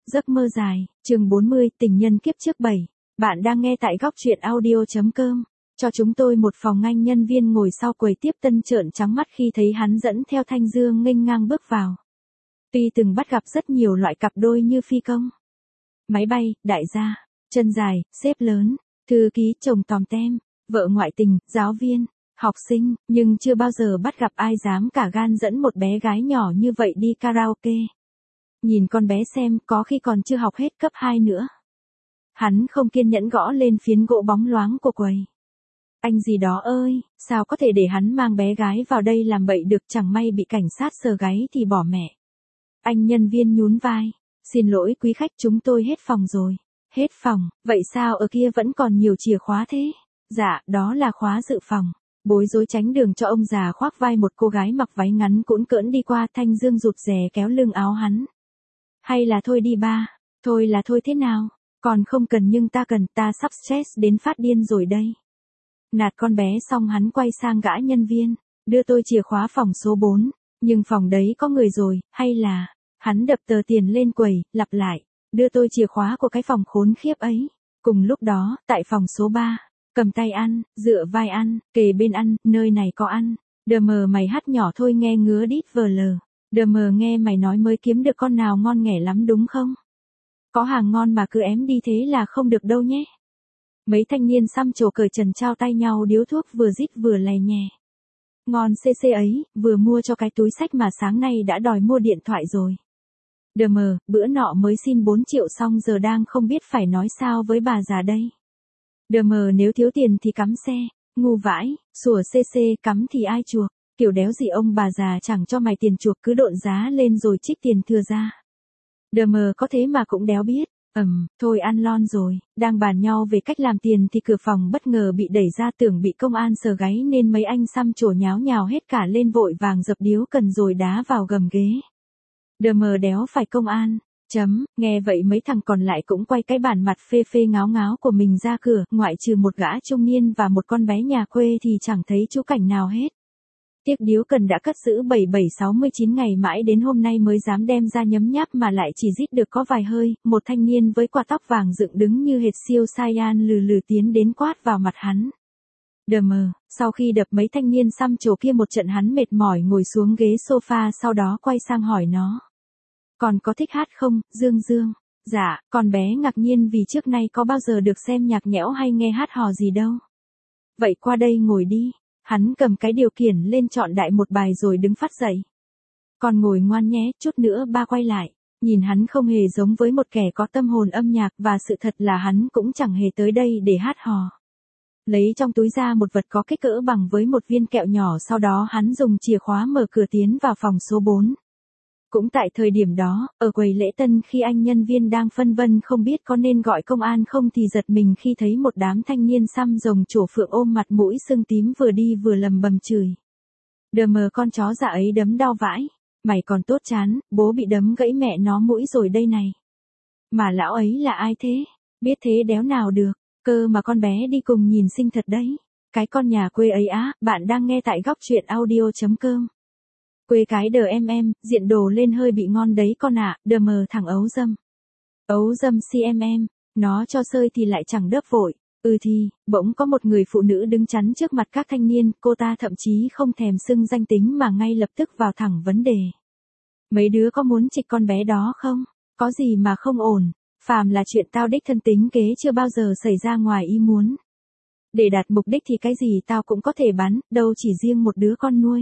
Giấc mơ dài, chương 40, tình nhân kiếp trước 7. Bạn đang nghe tại góc truyện audio.com. Cho chúng tôi một phòng. Anh nhân viên ngồi sau quầy tiếp tân trợn trắng mắt khi thấy hắn dẫn theo Thanh Dương nghênh ngang bước vào. Tuy từng bắt gặp rất nhiều loại cặp đôi như phi công, máy bay, đại gia, chân dài, sếp lớn, thư ký, chồng tòm tem, vợ ngoại tình, giáo viên, học sinh, nhưng chưa bao giờ bắt gặp ai dám cả gan dẫn một bé gái nhỏ như vậy đi karaoke. Nhìn con bé xem, có khi còn chưa học hết cấp 2 nữa. Hắn không kiên nhẫn gõ lên phiến gỗ bóng loáng của quầy. Anh gì đó ơi, sao có thể để hắn mang bé gái vào đây làm bậy được, chẳng may bị cảnh sát sờ gáy thì bỏ mẹ. Anh nhân viên nhún vai. Xin lỗi quý khách, chúng tôi hết phòng rồi. Hết phòng, vậy sao ở kia vẫn còn nhiều chìa khóa thế? Dạ, đó là khóa dự phòng. Bối rối tránh đường cho ông già khoác vai một cô gái mặc váy ngắn cũn cỡn đi qua. Thanh Dương rụt rè kéo lưng áo hắn. Hay là thôi đi ba, thôi là thôi thế nào, còn không cần nhưng ta cần, ta sắp stress đến phát điên rồi đây. Nạt con bé xong hắn quay sang gã nhân viên, đưa tôi chìa khóa phòng số 4, nhưng phòng đấy có người rồi, hay là, hắn đập tờ tiền lên quầy, lặp lại, đưa tôi chìa khóa của cái phòng khốn khiếp ấy. Cùng lúc đó, tại phòng số 3, cầm tay ăn, dựa vai ăn, kề bên ăn, nơi này có ăn, đờ mờ mày hát nhỏ thôi nghe ngứa đít vờ lờ. Đờ mờ nghe mày nói mới kiếm được con nào ngon nghẻ lắm đúng không? Có hàng ngon mà cứ ém đi thế là không được đâu nhé. Mấy thanh niên xăm trổ cởi trần trao tay nhau điếu thuốc vừa rít vừa lè nhè. Ngon cc ấy, vừa mua cho cái túi xách mà sáng nay đã đòi mua điện thoại rồi. Đờ mờ, bữa nọ mới xin 4 triệu xong giờ đang không biết phải nói sao với bà già đây. Đờ mờ nếu thiếu tiền thì cắm xe, ngu vãi, sủa cc cắm thì ai chuộc. Kiểu đéo gì ông bà già chẳng cho mày tiền chuộc cứ độn giá lên rồi trích tiền thừa ra. Đờ mờ có thế mà cũng đéo biết. Thôi ăn lon rồi, đang bàn nhau về cách làm tiền thì cửa phòng bất ngờ bị đẩy ra, tưởng bị công an sờ gáy nên mấy anh xăm trổ nháo nhào hết cả lên vội vàng dập điếu cần rồi đá vào gầm ghế. Đờ mờ đéo phải công an. Nghe vậy mấy thằng còn lại cũng quay cái bản mặt phê phê ngáo ngáo của mình ra cửa, ngoại trừ một gã trung niên và một con bé nhà quê thì chẳng thấy chú cảnh nào hết. Tiếc điếu cần đã cất giữ 7769 ngày mãi đến hôm nay mới dám đem ra nhấm nháp mà lại chỉ rít được có vài hơi. Một thanh niên với quả tóc vàng dựng đứng như hệt siêu Saiyan lừ lừ tiến đến quát vào mặt hắn. Đờ mờ, sau khi đập mấy thanh niên xăm trổ kia một trận hắn mệt mỏi ngồi xuống ghế sofa, sau đó quay sang hỏi nó. Còn có thích hát không, Dương Dương? Dạ, con bé ngạc nhiên vì trước nay có bao giờ được xem nhạc nhẽo hay nghe hát hò gì đâu. Vậy qua đây ngồi đi. Hắn cầm cái điều khiển lên chọn đại một bài rồi đứng phát dậy. Con ngồi ngoan nhé, chút nữa ba quay lại. Nhìn hắn không hề giống với một kẻ có tâm hồn âm nhạc và sự thật là hắn cũng chẳng hề tới đây để hát hò. Lấy trong túi ra một vật có kích cỡ bằng với một viên kẹo nhỏ, sau đó hắn dùng chìa khóa mở cửa tiến vào phòng số 4. Cũng tại thời điểm đó, ở quầy lễ tân khi anh nhân viên đang phân vân không biết có nên gọi công an không thì giật mình khi thấy một đám thanh niên xăm rồng trổ phượng ôm mặt mũi sưng tím vừa đi vừa lầm bầm chửi. Đờ mờ con chó dạ ấy đấm đau vãi, mày còn tốt chán, bố bị đấm gãy mẹ nó mũi rồi đây này. Mà lão ấy là ai thế? Biết thế đéo nào được, cơ mà con bé đi cùng nhìn xinh thật đấy. Cái con nhà quê ấy á, bạn đang nghe tại góc truyện audio.com. Quê cái đờ em, diện đồ lên hơi bị ngon đấy con ạ, đờ mờ thằng ấu dâm. Ấu dâm CMM, nó cho sơi thì lại chẳng đớp vội. Thì, bỗng có một người phụ nữ đứng chắn trước mặt các thanh niên, cô ta thậm chí không thèm xưng danh tính mà ngay lập tức vào thẳng vấn đề. Mấy đứa có muốn trịch con bé đó không? Có gì mà không ổn, phàm là chuyện tao đích thân tính kế chưa bao giờ xảy ra ngoài ý muốn. Để đạt mục đích thì cái gì tao cũng có thể bắn, đâu chỉ riêng một đứa con nuôi.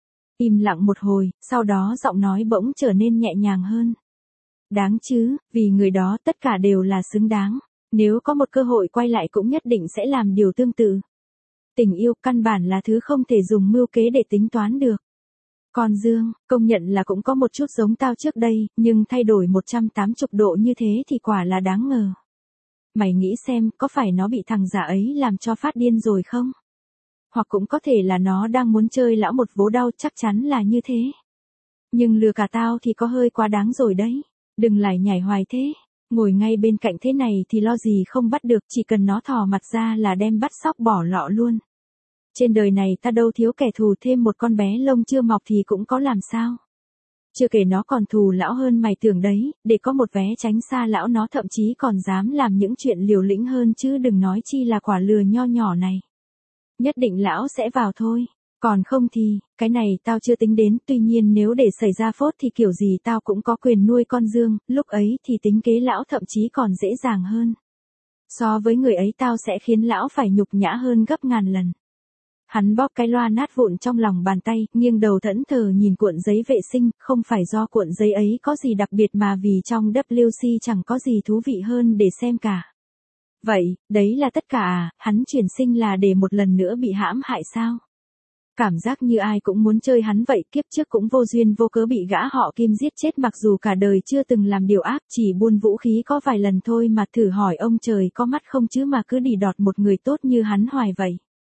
Im lặng một hồi, sau đó giọng nói bỗng trở nên nhẹ nhàng hơn. Đáng chứ, vì người đó tất cả đều là xứng đáng. Nếu có một cơ hội quay lại cũng nhất định sẽ làm điều tương tự. Tình yêu căn bản là thứ không thể dùng mưu kế để tính toán được. Còn Dương, công nhận là cũng có một chút giống tao trước đây, nhưng thay đổi 180 độ như thế thì quả là đáng ngờ. Mày nghĩ xem, có phải nó bị thằng già ấy làm cho phát điên rồi không? Hoặc cũng có thể là nó đang muốn chơi lão một vố đau, chắc chắn là như thế. Nhưng lừa cả tao thì có hơi quá đáng rồi đấy. Đừng lại nhảy hoài thế. Ngồi ngay bên cạnh thế này thì lo gì không bắt được, chỉ cần nó thò mặt ra là đem bắt sóc bỏ lọ luôn. Trên đời này ta đâu thiếu kẻ thù, thêm một con bé lông chưa mọc thì cũng có làm sao. Chưa kể nó còn thù lão hơn mày tưởng đấy, để có một vé tránh xa lão nó thậm chí còn dám làm những chuyện liều lĩnh hơn chứ đừng nói chi là quả lừa nho nhỏ này. Nhất định lão sẽ vào thôi. Còn không thì, cái này tao chưa tính đến, tuy nhiên nếu để xảy ra phốt thì kiểu gì tao cũng có quyền nuôi con Dương, lúc ấy thì tính kế lão thậm chí còn dễ dàng hơn. So với người ấy tao sẽ khiến lão phải nhục nhã hơn gấp ngàn lần. Hắn bóp cái loa nát vụn trong lòng bàn tay, nghiêng đầu thẫn thờ nhìn cuộn giấy vệ sinh, không phải do cuộn giấy ấy có gì đặc biệt mà vì trong WC chẳng có gì thú vị hơn để xem cả. Vậy, đấy là tất cả à, hắn chuyển sinh là để một lần nữa bị hãm hại sao? Cảm giác như ai cũng muốn chơi hắn vậy, kiếp trước cũng vô duyên vô cớ bị gã họ Kim giết chết mặc dù cả đời chưa từng làm điều ác, chỉ buôn vũ khí có vài lần thôi mà thử hỏi ông trời có mắt không chứ mà cứ đỉ đọt một người tốt như hắn hoài vậy.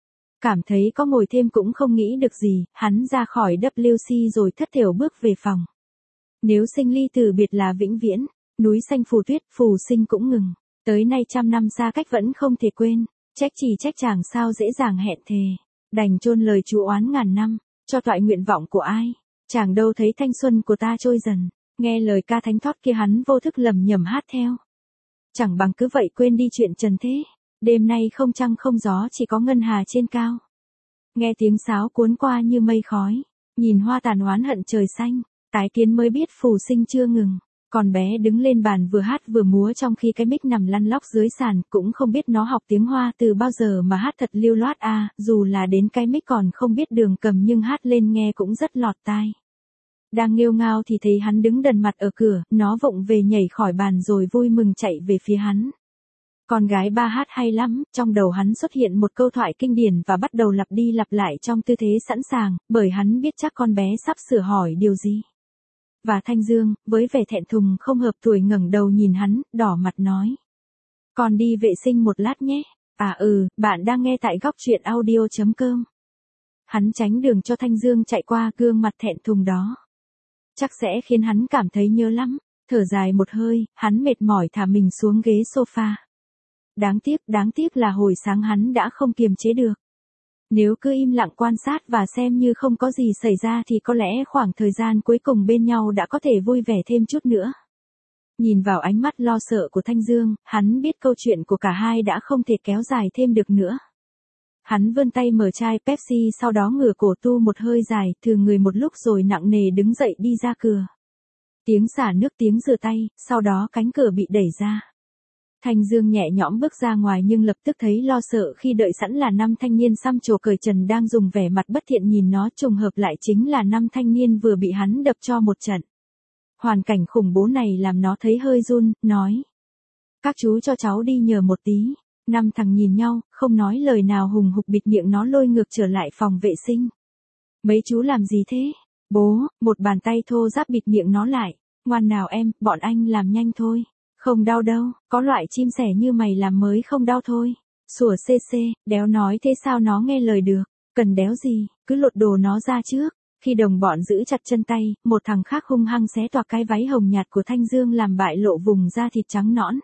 Cảm thấy có ngồi thêm cũng không nghĩ được gì, hắn ra khỏi WC rồi thất thểu bước về phòng. Nếu sinh ly từ biệt là vĩnh viễn, núi xanh phù tuyết, phù sinh cũng ngừng, tới nay trăm năm xa cách vẫn không thể quên, trách chỉ trách chàng sao dễ dàng hẹn thề. Đành chôn lời chú oán ngàn năm, cho toại nguyện vọng của ai, chàng đâu thấy thanh xuân của ta trôi dần, nghe lời ca thánh thót kia hắn vô thức lầm nhầm hát theo. Chẳng bằng cứ vậy quên đi chuyện trần thế, đêm nay không trăng không gió chỉ có ngân hà trên cao. Nghe tiếng sáo cuốn qua như mây khói, nhìn hoa tàn oán hận trời xanh, tái kiến mới biết phù sinh chưa ngừng. Con bé đứng lên bàn vừa hát vừa múa trong khi cái mic nằm lăn lóc dưới sàn, cũng không biết nó học tiếng Hoa từ bao giờ mà hát thật lưu loát à, dù là đến cái mic còn không biết đường cầm nhưng hát lên nghe cũng rất lọt tai. Đang nghêu ngao thì thấy hắn đứng đần mặt ở cửa, nó vụng về nhảy khỏi bàn rồi vui mừng chạy về phía hắn. Con gái ba hát hay lắm, trong đầu hắn xuất hiện một câu thoại kinh điển và bắt đầu lặp đi lặp lại trong tư thế sẵn sàng, bởi hắn biết chắc con bé sắp sửa hỏi điều gì. Và Thanh Dương, với vẻ thẹn thùng không hợp tuổi ngẩng đầu nhìn hắn, đỏ mặt nói. Con đi vệ sinh một lát nhé. À bạn đang nghe tại góc truyện audio.com. Hắn tránh đường cho Thanh Dương chạy qua, gương mặt thẹn thùng đó chắc sẽ khiến hắn cảm thấy nhớ lắm. Thở dài một hơi, hắn mệt mỏi thả mình xuống ghế sofa. Đáng tiếc là hồi sáng hắn đã không kiềm chế được. Nếu cứ im lặng quan sát và xem như không có gì xảy ra thì có lẽ khoảng thời gian cuối cùng bên nhau đã có thể vui vẻ thêm chút nữa. Nhìn vào ánh mắt lo sợ của Thanh Dương, hắn biết câu chuyện của cả hai đã không thể kéo dài thêm được nữa. Hắn vươn tay mở chai Pepsi, sau đó ngửa cổ tu một hơi dài, thừ người một lúc rồi nặng nề đứng dậy đi ra cửa. Tiếng xả nước, tiếng rửa tay, sau đó cánh cửa bị đẩy ra. Thanh Dương nhẹ nhõm bước ra ngoài nhưng lập tức thấy lo sợ khi đợi sẵn là 5 thanh niên xăm trổ cởi trần đang dùng vẻ mặt bất thiện nhìn nó, trùng hợp lại chính là 5 thanh niên vừa bị hắn đập cho một trận. Hoàn cảnh khủng bố này làm nó thấy hơi run, nói. Các chú cho cháu đi nhờ một tí. 5 thằng nhìn nhau, không nói lời nào hùng hục bịt miệng nó lôi ngược trở lại phòng vệ sinh. Mấy chú làm gì thế? Bố, một bàn tay thô ráp bịt miệng nó lại. Ngoan nào em, bọn anh làm nhanh thôi. Không đau đâu, có loại chim sẻ như mày làm mới không đau thôi. Sủa cc, đéo nói thế sao nó nghe lời được, cần đéo gì, cứ lột đồ nó ra trước. Khi đồng bọn giữ chặt chân tay, một thằng khác hung hăng xé toạc cái váy hồng nhạt của Thanh Dương làm bại lộ vùng da thịt trắng nõn.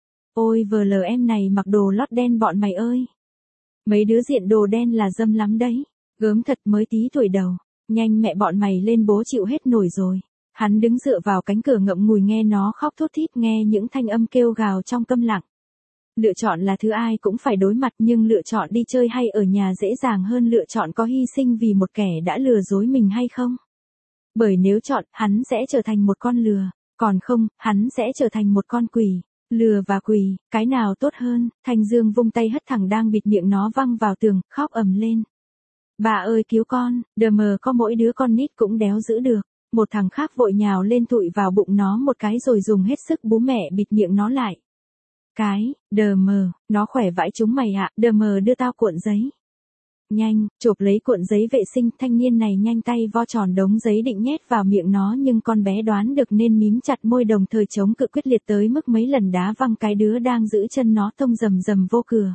Ôi em này mặc đồ lót đen bọn mày ơi. Mấy đứa diện đồ đen là dâm lắm đấy, gớm thật mới tí tuổi đầu, nhanh mẹ bọn mày lên bố chịu hết nổi rồi. Hắn đứng dựa vào cánh cửa ngậm ngùi nghe nó khóc thút thít, nghe những thanh âm kêu gào trong câm lặng. Lựa chọn là thứ ai cũng phải đối mặt nhưng lựa chọn đi chơi hay ở nhà dễ dàng hơn lựa chọn có hy sinh vì một kẻ đã lừa dối mình hay không. Bởi nếu chọn, hắn sẽ trở thành một con lừa, còn không, hắn sẽ trở thành một con quỷ. Lừa và quỷ, cái nào tốt hơn? Thanh Dương vung tay hất thằng đang bịt miệng nó văng vào tường, khóc ầm lên. Bà ơi cứu con, đờ mờ có mỗi đứa con nít cũng đéo giữ được. Một thằng khác vội nhào lên tụi vào bụng nó một cái rồi dùng hết sức bú mẹ bịt miệng nó lại. Cái, đờ mờ, nó khỏe vãi chúng mày ạ, đờ mờ đưa tao cuộn giấy. Nhanh, chộp lấy cuộn giấy vệ sinh, thanh niên này nhanh tay vo tròn đống giấy định nhét vào miệng nó nhưng con bé đoán được nên mím chặt môi đồng thời chống cự quyết liệt tới mức mấy lần đá văng cái đứa đang giữ chân nó tông rầm rầm vô cửa.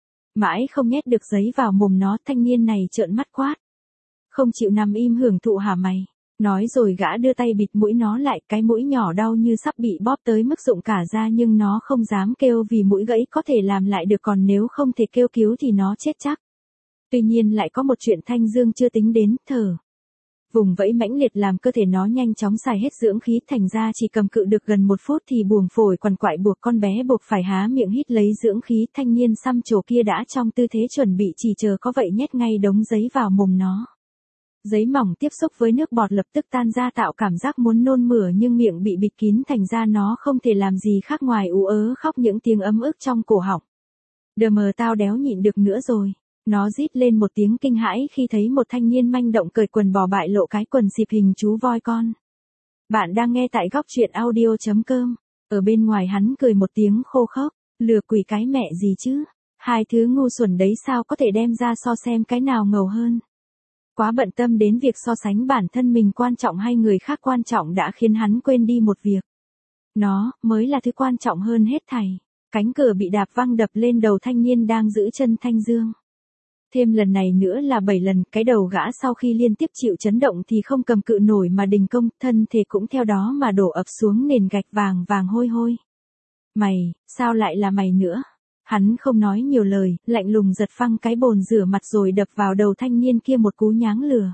Mãi không nhét được giấy vào mồm nó, thanh niên này trợn mắt quát. Không chịu nằm im hưởng thụ hả mày? Nói rồi gã đưa tay bịt mũi nó lại, cái mũi nhỏ đau như sắp bị bóp tới mức rụng cả ra nhưng nó không dám kêu vì mũi gãy có thể làm lại được còn nếu không thể kêu cứu thì nó chết chắc. Tuy nhiên lại có một chuyện Thanh Dương chưa tính đến, thở. Vùng vẫy mãnh liệt làm cơ thể nó nhanh chóng xài hết dưỡng khí, thành ra chỉ cầm cự được gần 1 phút thì buồng phổi quằn quại buộc con bé buộc phải há miệng hít lấy dưỡng khí. Thanh niên xăm trổ kia đã trong tư thế chuẩn bị, chỉ chờ có vậy nhét ngay đống giấy vào mồm nó. Giấy mỏng tiếp xúc với nước bọt lập tức tan ra tạo cảm giác muốn nôn mửa, nhưng miệng bị bịt kín thành ra nó không thể làm gì khác ngoài ú ớ khóc những tiếng ấm ức trong cổ họng. Đờ mờ tao đéo nhịn được nữa rồi. Nó rít lên một tiếng kinh hãi khi thấy một thanh niên manh động cởi quần bò bại lộ cái quần xịp hình chú voi con. Bạn đang nghe tại góc truyện audio.com. Ở bên ngoài hắn cười một tiếng khô khốc, lừa quỷ cái mẹ gì chứ. Hai thứ ngu xuẩn đấy sao có thể đem ra so xem cái nào ngầu hơn. Quá bận tâm đến việc so sánh bản thân mình quan trọng hay người khác quan trọng đã khiến hắn quên đi một việc. Nó mới là thứ quan trọng hơn hết thảy. Cánh cửa bị đạp văng đập lên đầu thanh niên đang giữ chân Thanh Dương. Thêm lần này nữa là 7 lần, cái đầu gã sau khi liên tiếp chịu chấn động thì không cầm cự nổi mà đình công, thân thể cũng theo đó mà đổ ập xuống nền gạch vàng vàng hôi hôi. Mày, sao lại là mày nữa? Hắn không nói nhiều lời, lạnh lùng giật phăng cái bồn rửa mặt rồi đập vào đầu thanh niên kia một cú nháng lửa.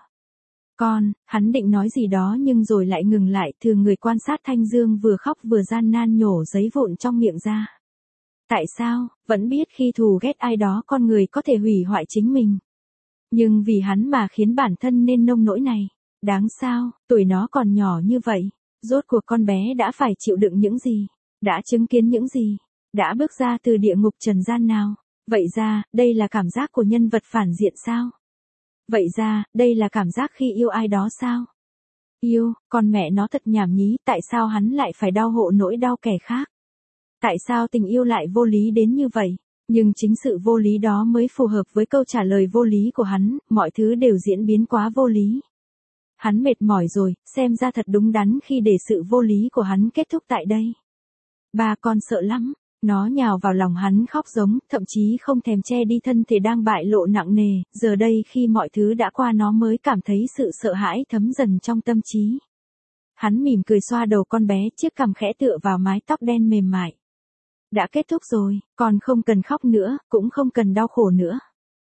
Hắn định nói gì đó nhưng rồi lại ngừng lại, thường người quan sát Thanh Dương vừa khóc vừa gian nan nhổ giấy vụn trong miệng ra. Tại sao, vẫn biết khi thù ghét ai đó con người có thể hủy hoại chính mình. Nhưng vì hắn mà khiến bản thân nên nông nỗi này. Đáng sao, tuổi nó còn nhỏ như vậy. Rốt cuộc con bé đã phải chịu đựng những gì? Đã chứng kiến những gì? Đã bước ra từ địa ngục trần gian nào? Vậy ra, đây là cảm giác của nhân vật phản diện sao? Vậy ra, đây là cảm giác khi yêu ai đó sao? Yêu, con mẹ nó thật nhảm nhí, tại sao hắn lại phải đau hộ nỗi đau kẻ khác? Tại sao tình yêu lại vô lý đến như vậy? Nhưng chính sự vô lý đó mới phù hợp với câu trả lời vô lý của hắn, mọi thứ đều diễn biến quá vô lý. Hắn mệt mỏi rồi, xem ra thật đúng đắn khi để sự vô lý của hắn kết thúc tại đây. Ba con sợ lắm, nó nhào vào lòng hắn khóc giống, thậm chí không thèm che đi thân thể đang bại lộ nặng nề, giờ đây khi mọi thứ đã qua nó mới cảm thấy sự sợ hãi thấm dần trong tâm trí. Hắn mỉm cười xoa đầu con bé, chiếc cằm khẽ tựa vào mái tóc đen mềm mại. Đã kết thúc rồi, con không cần khóc nữa, cũng không cần đau khổ nữa.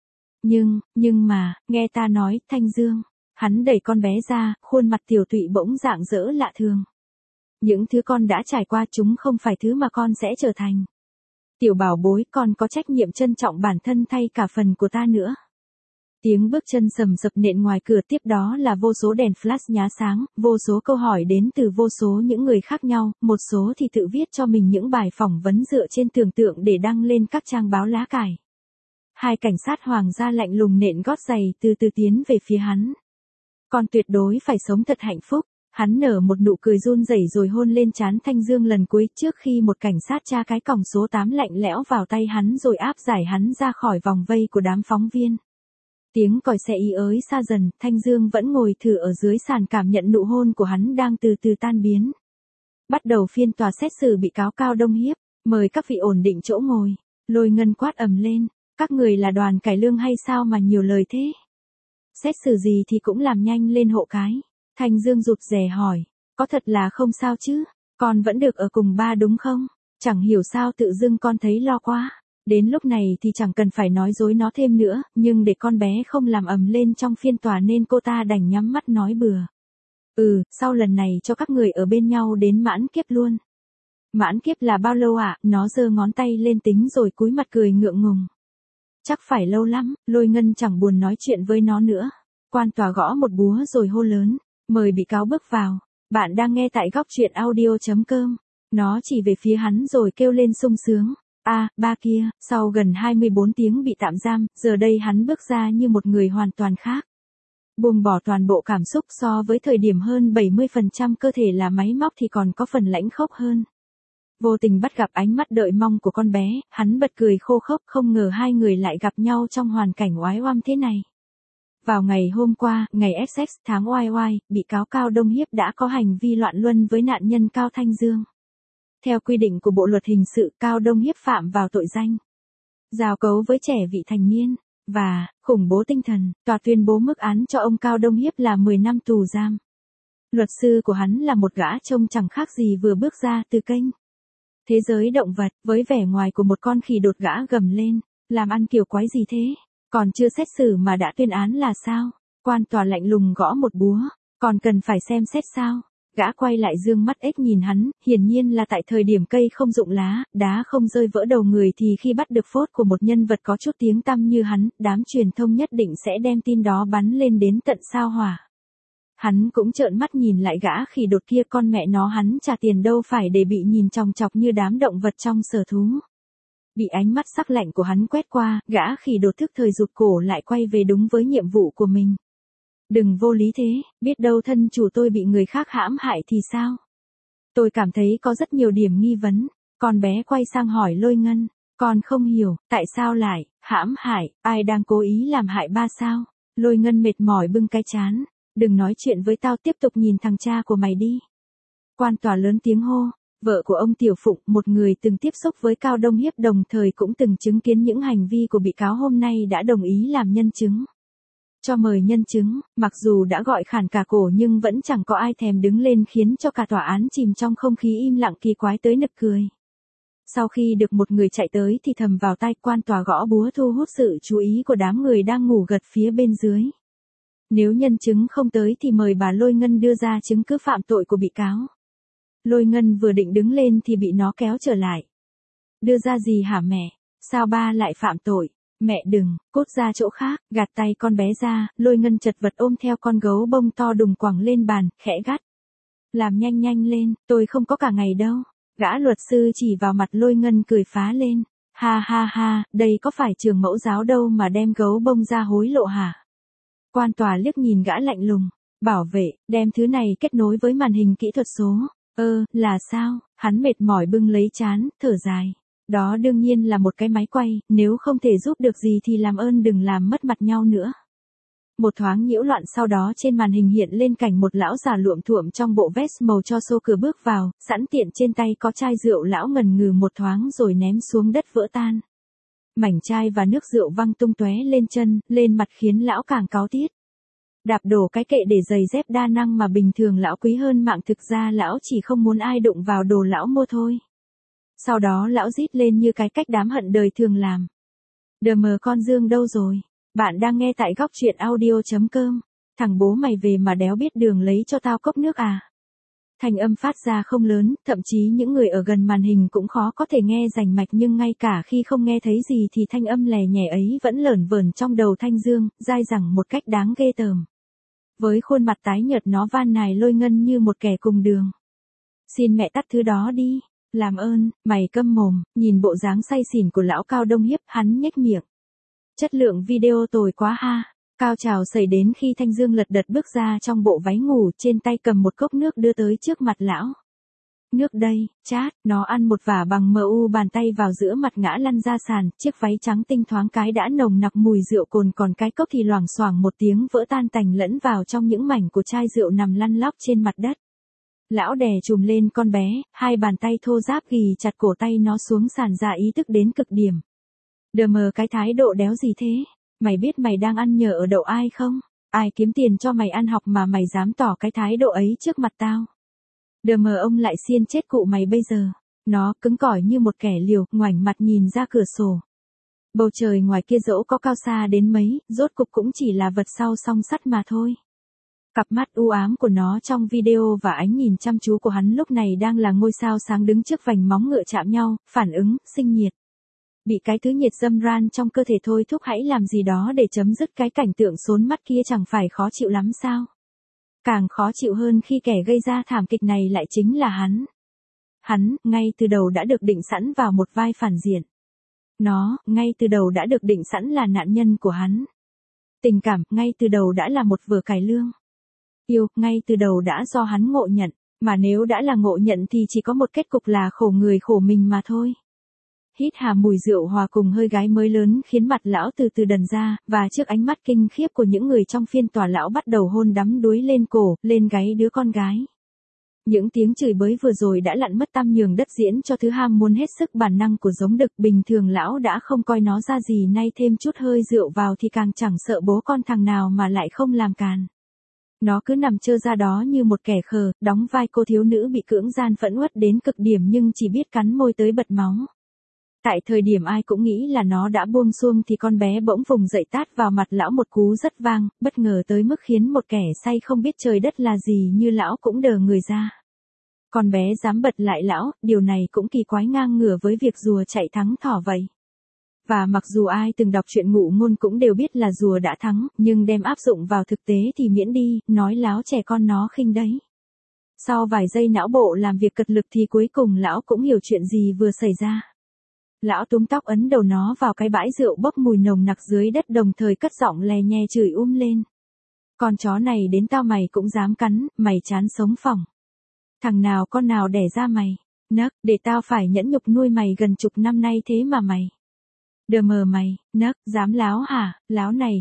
Nhưng mà, nghe ta nói, Thanh Dương. Hắn đẩy con bé ra, khuôn mặt tiểu tụy bỗng rạng rỡ lạ thường. Những thứ con đã trải qua chúng không phải thứ mà con sẽ trở thành. Tiểu bảo bối, con có trách nhiệm trân trọng bản thân thay cả phần của ta nữa. Tiếng bước chân sầm sập nện ngoài cửa, tiếp đó là vô số đèn flash nhá sáng, vô số câu hỏi đến từ vô số những người khác nhau, một số thì tự viết cho mình những bài phỏng vấn dựa trên tưởng tượng để đăng lên các trang báo lá cải. Hai cảnh sát hoàng gia lạnh lùng nện gót giày từ từ tiến về phía hắn. Con tuyệt đối phải sống thật hạnh phúc. Hắn nở một nụ cười run rẩy rồi hôn lên trán Thanh Dương lần cuối trước khi một cảnh sát tra cái còng số 8 lạnh lẽo vào tay hắn rồi áp giải hắn ra khỏi vòng vây của đám phóng viên. Tiếng còi xe ý ới xa dần, Thanh Dương vẫn ngồi thử ở dưới sàn cảm nhận nụ hôn của hắn đang từ từ tan biến. Bắt đầu phiên tòa xét xử bị cáo Cao Đông Hiếp, mời các vị ổn định chỗ ngồi. Lôi Ngân quát ầm lên, các người là đoàn cải lương hay sao mà nhiều lời thế? Xét xử gì thì cũng làm nhanh lên hộ cái. Thanh Dương rụt rè hỏi, có thật là không sao chứ? Con vẫn được ở cùng ba đúng không? Chẳng hiểu sao tự dưng con thấy lo quá. Đến lúc này thì chẳng cần phải nói dối nó thêm nữa, nhưng để con bé không làm ầm lên trong phiên tòa nên cô ta đành nhắm mắt nói bừa. Sau lần này cho các người ở bên nhau đến mãn kiếp luôn. Mãn kiếp là bao lâu ạ? Nó giơ ngón tay lên tính rồi cúi mặt cười ngượng ngùng. Chắc phải lâu lắm, Lôi Ngân chẳng buồn nói chuyện với nó nữa. Quan tòa gõ một búa rồi hô lớn, mời bị cáo bước vào. Bạn đang nghe tại góc truyện audio.com. Nó chỉ về phía hắn rồi kêu lên sung sướng. Ba kia, sau gần 24 tiếng bị tạm giam, giờ đây hắn bước ra như một người hoàn toàn khác. Buông bỏ toàn bộ cảm xúc, so với thời điểm hơn 70% cơ thể là máy móc thì còn có phần lãnh khốc hơn. Vô tình bắt gặp ánh mắt đợi mong của con bé, hắn bật cười khô khốc, không ngờ hai người lại gặp nhau trong hoàn cảnh oái oăm thế này. Vào ngày hôm qua, ngày XX tháng OY, bị cáo Cao Đông Hiếp đã có hành vi loạn luân với nạn nhân Cao Thanh Dương. Theo quy định của Bộ luật hình sự, Cao Đông Hiếp phạm vào tội danh giao cấu với trẻ vị thành niên và khủng bố tinh thần. Tòa tuyên bố mức án cho ông Cao Đông Hiếp là 10 năm tù giam. Luật sư của hắn là một gã trông chẳng khác gì vừa bước ra từ kênh Thế giới động vật, với vẻ ngoài của một con khỉ đột, gã gầm lên, làm ăn kiểu quái gì thế? Còn chưa xét xử mà đã tuyên án là sao? Quan tòa lạnh lùng gõ một búa, Còn cần phải xem xét sao? Gã quay lại dương mắt ếch nhìn hắn, hiển nhiên là tại thời điểm cây không rụng lá, đá không rơi vỡ đầu người thì khi bắt được phốt của một nhân vật có chút tiếng tăm như hắn, đám truyền thông nhất định sẽ đem tin đó bắn lên đến tận sao hỏa. Hắn cũng trợn mắt nhìn lại gã khỉ đột kia, con mẹ nó, hắn trả tiền đâu phải để bị nhìn chòng chọc như đám động vật trong sở thú. Bị ánh mắt sắc lạnh của hắn quét qua, gã khỉ đột thức thời rụt cổ lại quay về đúng với nhiệm vụ của mình. Đừng vô lý thế, biết đâu thân chủ tôi bị người khác hãm hại thì sao? Tôi cảm thấy có rất nhiều điểm nghi vấn. Con bé quay sang hỏi Lôi Ngân, con không hiểu, tại sao lại, hãm hại, ai đang cố ý làm hại ba sao? Lôi Ngân mệt mỏi bưng cái trán, đừng nói chuyện với tao, tiếp tục nhìn thằng cha của mày đi. Quan tòa lớn tiếng hô, vợ của ông Tiểu Phụng, một người từng tiếp xúc với Cao Đông Hiếp đồng thời cũng từng chứng kiến những hành vi của bị cáo hôm nay đã đồng ý làm nhân chứng. Cho mời nhân chứng, mặc dù đã gọi khản cả cổ nhưng vẫn chẳng có ai thèm đứng lên, khiến cho cả tòa án chìm trong không khí im lặng kỳ quái tới nực cười. Sau khi được một người chạy tới thì thầm vào tai, quan tòa gõ búa thu hút sự chú ý của đám người đang ngủ gật phía bên dưới. Nếu nhân chứng không tới thì mời bà Lôi Ngân đưa ra chứng cứ phạm tội của bị cáo. Lôi Ngân vừa định đứng lên thì bị nó kéo trở lại. Đưa ra gì hả mẹ? Sao ba lại phạm tội? Mẹ đừng, cút ra chỗ khác, gạt tay con bé ra. Lôi Ngân chật vật ôm theo con gấu bông to đùng quẳng lên bàn, khẽ gắt. Làm nhanh nhanh lên, tôi không có cả ngày đâu. Gã luật sư chỉ vào mặt Lôi Ngân cười phá lên. Ha ha ha, đây có phải trường mẫu giáo đâu mà đem gấu bông ra hối lộ hả? Quan tòa liếc nhìn gã lạnh lùng. Bảo vệ, đem thứ này kết nối với màn hình kỹ thuật số. Là sao? Hắn mệt mỏi bưng lấy trán, thở dài. Đó đương nhiên là một cái máy quay, nếu không thể giúp được gì thì làm ơn đừng làm mất mặt nhau nữa. Một thoáng nhiễu loạn sau đó trên màn hình hiện lên cảnh một lão già luộm thuộm trong bộ vest màu cho xô cửa bước vào, sẵn tiện trên tay có chai rượu. Lão ngần ngừ một thoáng rồi ném xuống đất vỡ tan. Mảnh chai và nước rượu văng tung tóe lên chân, lên mặt khiến lão càng cáu tiết. Đạp đổ cái kệ để giày dép đa năng mà bình thường lão quý hơn mạng, thực ra lão chỉ không muốn ai đụng vào đồ lão mua thôi. Sau đó lão rít lên như cái cách đám hận đời thường làm. Đờ mờ, con Dương đâu rồi? Bạn đang nghe tại góc truyện audio.com. Thằng bố mày về mà đéo biết đường, lấy cho tao cốc nước à? Thanh âm phát ra không lớn, thậm chí những người ở gần màn hình cũng khó có thể nghe rành mạch, nhưng ngay cả khi không nghe thấy gì thì thanh âm lè nhè ấy vẫn lởn vởn trong đầu Thanh Dương, dai dẳng một cách đáng ghê tởm. Với khuôn mặt tái nhợt nó van nài Lôi Ngân như một kẻ cùng đường. Xin mẹ tắt thứ đó đi, làm ơn, mày câm mồm. Nhìn bộ dáng say xỉn của lão Cao Đông Hiếp, hắn nhếch miệng. Chất lượng video tồi quá ha. Cao trào xảy đến khi Thanh Dương lật đật bước ra trong bộ váy ngủ, trên tay cầm một cốc nước đưa tới trước mặt lão. Nước đây, chát, nó ăn một vả bằng mu bàn tay vào giữa mặt ngã lăn ra sàn, chiếc váy trắng tinh thoáng cái đã nồng nặc mùi rượu cồn, còn cái cốc thì loảng xoảng một tiếng vỡ tan tành lẫn vào trong những mảnh của chai rượu nằm lăn lóc trên mặt đất. Lão đè chùm lên con bé, hai bàn tay thô ráp ghì chặt cổ tay nó xuống sàn, ra ý thức đến cực điểm. Đờ mờ, cái thái độ đéo gì thế? Mày biết mày đang ăn nhờ ở đậu ai không? Ai kiếm tiền cho mày ăn học mà mày dám tỏ cái thái độ ấy trước mặt tao? Đờ mờ, ông lại xiên chết cụ mày bây giờ. Nó cứng cỏi như một kẻ liều, ngoảnh mặt nhìn ra cửa sổ. Bầu trời ngoài kia dẫu có cao xa đến mấy, rốt cục cũng chỉ là vật sau song sắt mà thôi. Cặp mắt u ám của nó trong video và ánh nhìn chăm chú của hắn lúc này đang là ngôi sao sáng đứng trước vành móng ngựa chạm nhau, phản ứng, sinh nhiệt. Bị cái thứ nhiệt dâm ran trong cơ thể thôi thúc hãy làm gì đó để chấm dứt cái cảnh tượng xốn mắt kia, chẳng phải khó chịu lắm sao? Càng khó chịu hơn khi kẻ gây ra thảm kịch này lại chính là hắn. Hắn, ngay từ đầu đã được định sẵn vào một vai phản diện. Nó, ngay từ đầu đã được định sẵn là nạn nhân của hắn. Tình cảm, ngay từ đầu đã là một vở cải lương. Yêu, ngay từ đầu đã do hắn ngộ nhận, mà nếu đã là ngộ nhận thì chỉ có một kết cục là khổ người khổ mình mà thôi. Hít hà mùi rượu hòa cùng hơi gái mới lớn khiến mặt lão từ từ đần ra, và trước ánh mắt kinh khiếp của những người trong phiên tòa, lão bắt đầu hôn đắm đuối lên cổ, lên gáy đứa con gái. Những tiếng chửi bới vừa rồi đã lặn mất tăm, nhường đất diễn cho thứ ham muốn hết sức bản năng của giống đực. Bình thường lão đã không coi nó ra gì, nay thêm chút hơi rượu vào thì càng chẳng sợ bố con thằng nào mà lại không làm càn. Nó cứ nằm trơ ra đó như một kẻ khờ, đóng vai cô thiếu nữ bị cưỡng gian phẫn uất đến cực điểm nhưng chỉ biết cắn môi tới bật máu. Tại thời điểm ai cũng nghĩ là nó đã buông xuông thì con bé bỗng vùng dậy tát vào mặt lão một cú rất vang, bất ngờ tới mức khiến một kẻ say không biết trời đất là gì như lão cũng đờ người ra. Con bé dám bật lại lão, điều này cũng kỳ quái ngang ngửa với việc rùa chạy thắng thỏ vậy. Và mặc dù ai từng đọc truyện ngụ ngôn cũng đều biết là rùa đã thắng, nhưng đem áp dụng vào thực tế thì miễn đi, nói láo trẻ con nó khinh đấy. Sau vài giây não bộ làm việc cật lực thì cuối cùng lão cũng hiểu chuyện gì vừa xảy ra. Lão túm tóc ấn đầu nó vào cái bãi rượu bốc mùi nồng nặc dưới đất, đồng thời cất giọng lè nhè chửi lên. Con chó này đến tao mày cũng dám cắn, mày chán sống phỏng. Thằng nào con nào đẻ ra mày, nấc, để tao phải nhẫn nhục nuôi mày gần chục năm nay thế mà mày. Đờ mờ mày, nấc, dám láo hả, láo này,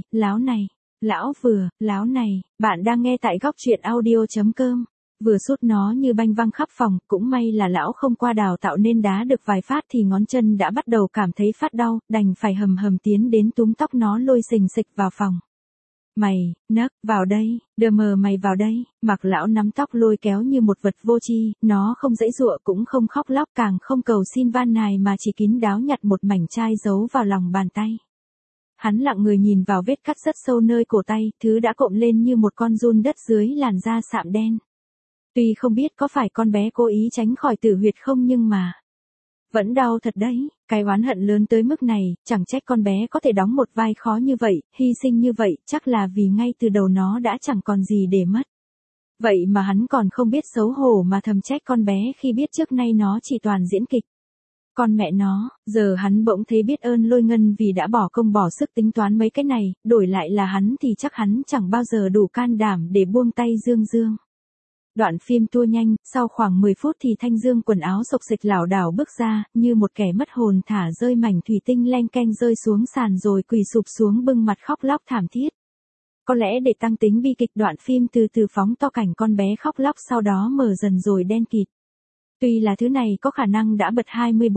lão vừa, láo này, bạn đang nghe tại góc truyện audio.com. Vừa sút nó như banh văng khắp phòng, cũng may là lão không qua đào tạo nên đá được vài phát thì ngón chân đã bắt đầu cảm thấy phát đau, đành phải hầm hầm tiến đến túm tóc nó lôi xình xịch vào phòng. Mày, nấc, vào đây, đờ mờ mày vào đây, mặc lão nắm tóc lôi kéo như một vật vô tri, nó không giãy giụa cũng không khóc lóc càng không cầu xin van nài mà chỉ kín đáo nhặt một mảnh chai giấu vào lòng bàn tay. Hắn lặng người nhìn vào vết cắt rất sâu nơi cổ tay, thứ đã cộm lên như một con giun đất dưới làn da sạm đen. Tuy không biết có phải con bé cố ý tránh khỏi tử huyệt không nhưng mà vẫn đau thật đấy, cái oán hận lớn tới mức này, chẳng trách con bé có thể đóng một vai khó như vậy, hy sinh như vậy, chắc là vì ngay từ đầu nó đã chẳng còn gì để mất. Vậy mà hắn còn không biết xấu hổ mà thầm trách con bé khi biết trước nay nó chỉ toàn diễn kịch. Con mẹ nó, giờ hắn bỗng thấy biết ơn Lôi Ngân vì đã bỏ công bỏ sức tính toán mấy cái này, đổi lại là hắn thì chắc hắn chẳng bao giờ đủ can đảm để buông tay Dương Dương. Đoạn phim tua nhanh, sau khoảng 10 phút thì Thanh Dương quần áo xộc xịch lảo đảo bước ra, như một kẻ mất hồn thả rơi mảnh thủy tinh leng keng rơi xuống sàn rồi quỳ sụp xuống bưng mặt khóc lóc thảm thiết. Có lẽ để tăng tính bi kịch đoạn phim từ từ phóng to cảnh con bé khóc lóc sau đó mờ dần rồi đen kịt. Tuy là thứ này có khả năng đã bật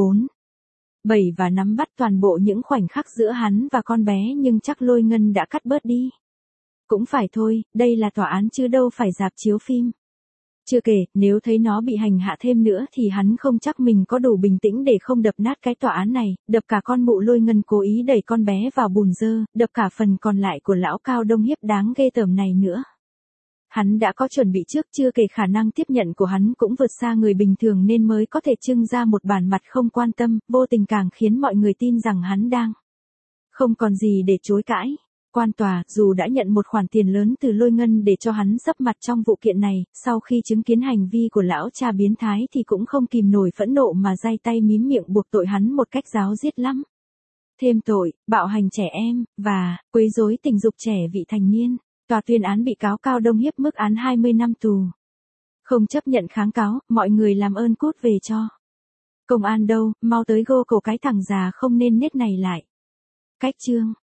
24/7 và nắm bắt toàn bộ những khoảnh khắc giữa hắn và con bé nhưng chắc Lôi Ngân đã cắt bớt đi. Cũng phải thôi, đây là tòa án chứ đâu phải rạp chiếu phim. Chưa kể, nếu thấy nó bị hành hạ thêm nữa thì hắn không chắc mình có đủ bình tĩnh để không đập nát cái tòa án này, đập cả con mụ Lôi Ngân cố ý đẩy con bé vào bùn dơ, đập cả phần còn lại của lão Cao Đông Hiếp đáng ghê tởm này nữa. Hắn đã có chuẩn bị trước, chưa kể khả năng tiếp nhận của hắn cũng vượt xa người bình thường nên mới có thể trưng ra một bản mặt không quan tâm, vô tình càng khiến mọi người tin rằng hắn đang không còn gì để chối cãi. Quan tòa, dù đã nhận một khoản tiền lớn từ Lôi Ngân để cho hắn sấp mặt trong vụ kiện này, sau khi chứng kiến hành vi của lão cha biến thái thì cũng không kìm nổi phẫn nộ mà day tay mím miệng buộc tội hắn một cách ráo riết lắm. Thêm tội, bạo hành trẻ em, và quấy rối tình dục trẻ vị thành niên. Tòa tuyên án bị cáo Cao Đông Hiếp mức án 20 năm tù. Không chấp nhận kháng cáo, mọi người làm ơn cút về cho. Công an đâu, mau tới gô cổ cái thằng già không nên nết này lại. Cách chương.